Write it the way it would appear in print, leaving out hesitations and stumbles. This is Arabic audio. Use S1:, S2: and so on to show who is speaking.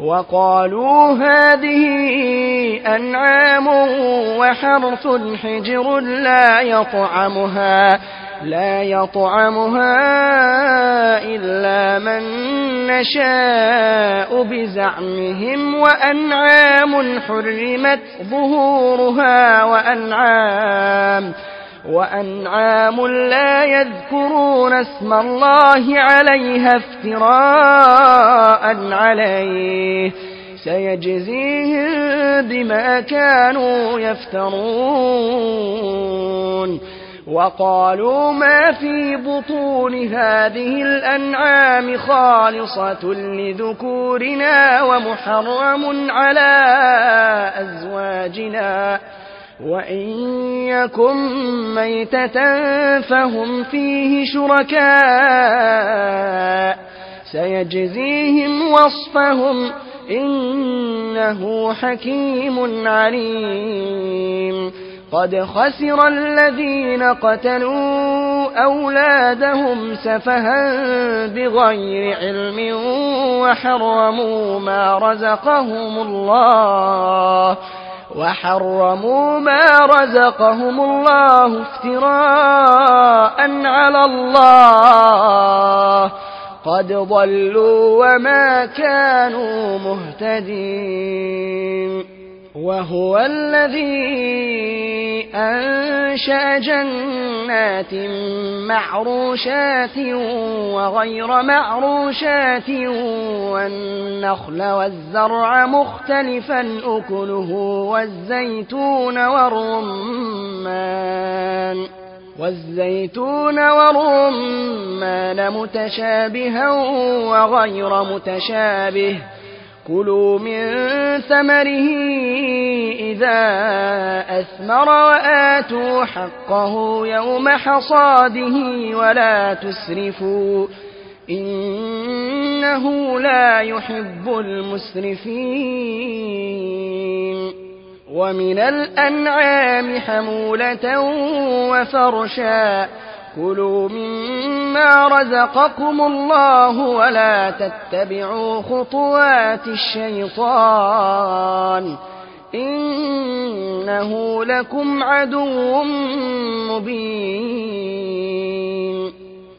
S1: وقالوا هذه أنعام وحرث حجر لا يطعمها إلا من نشاء بزعمهم وأنعام حرمت ظهورها وأنعام لا يذكرون اسم الله عليها افتراء عليه سيجزيهم بما كانوا يفترون. وقالوا ما في بطون هذه الأنعام خالصة لذكورنا ومحرم على أزواجنا وإن يكن ميتة فهم فيه شركاء سيجزيهم وصفهم إنه حكيم عليم. قد خسر الذين قتلوا أولادهم سفها بغير علم وحرموا ما رزقهم الله افتراء على الله قد ضلوا وما كانوا مهتدين. وهو الذي أنشأ جنات معروشات وغير معروشات والنخل والزرع مختلفا أكله والزيتون والرمان متشابها وغير متشابه كلوا من ثمره إذا أثمر وآتوا حقه يوم حصاده ولا تسرفوا إنه لا يحب المسرفين. ومن الأنعام حمولة وفرشا كلوا مما رزقكم الله ولا تتبعوا خطوات الشيطان إنه لكم عدو مبين.